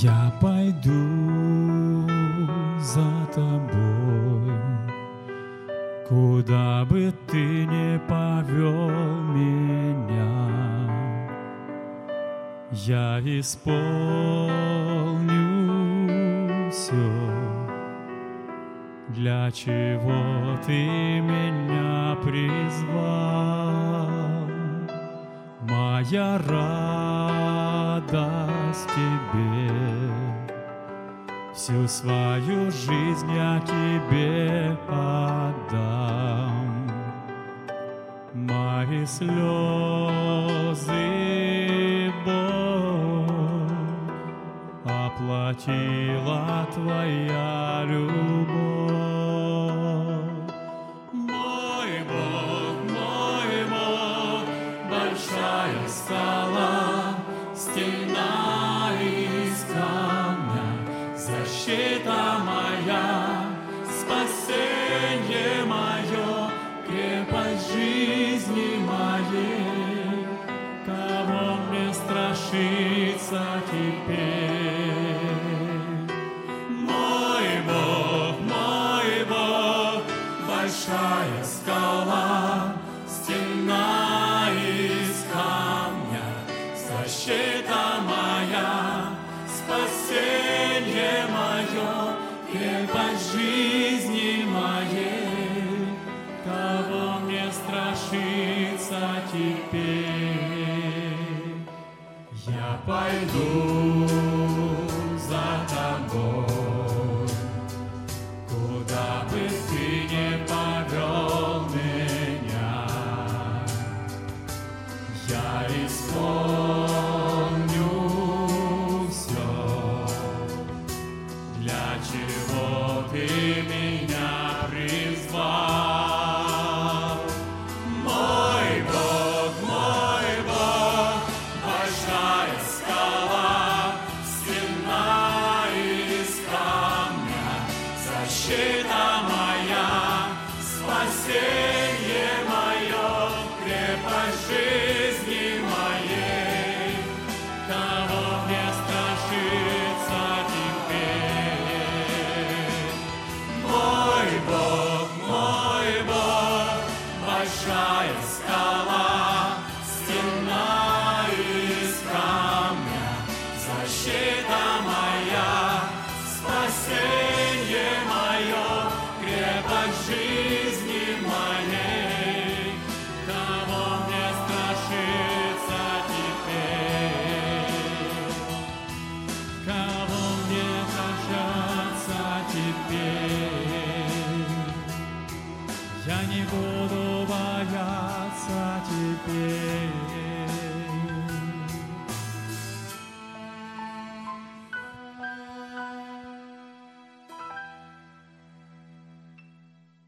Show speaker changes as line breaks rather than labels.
Я пойду за тобой, куда бы ты ни повел меня. Я исполню все, для чего ты меня призвал. Моя радость тебе, всю свою жизнь я тебе отдам. Мои слезы, боль оплатила твоя любовь. Мой Бог, большая скала, стена из камня, защита моя, спасение мое, крепость жизни моей. Кого мне страшиться теперь? Мой Бог, большая скала, стена из камня, защита моя, спасение мое, крепость жизни моей. Кого мне страшиться теперь? Я пойду за тобой, куда бы ты ни повел меня. Я исполню все, для чего ты меня призвал. Мой Бог, большая скала, стена из камня, защита моя, спасение мое, крепость жизни моей. Кого мне страшиться теперь? Мой Бог, большая скала, стена из камня, защита моя, спасение мое, крепость жизни моей. Кого мне страшиться теперь? Кого мне бояться теперь? Я не буду бояться теперь.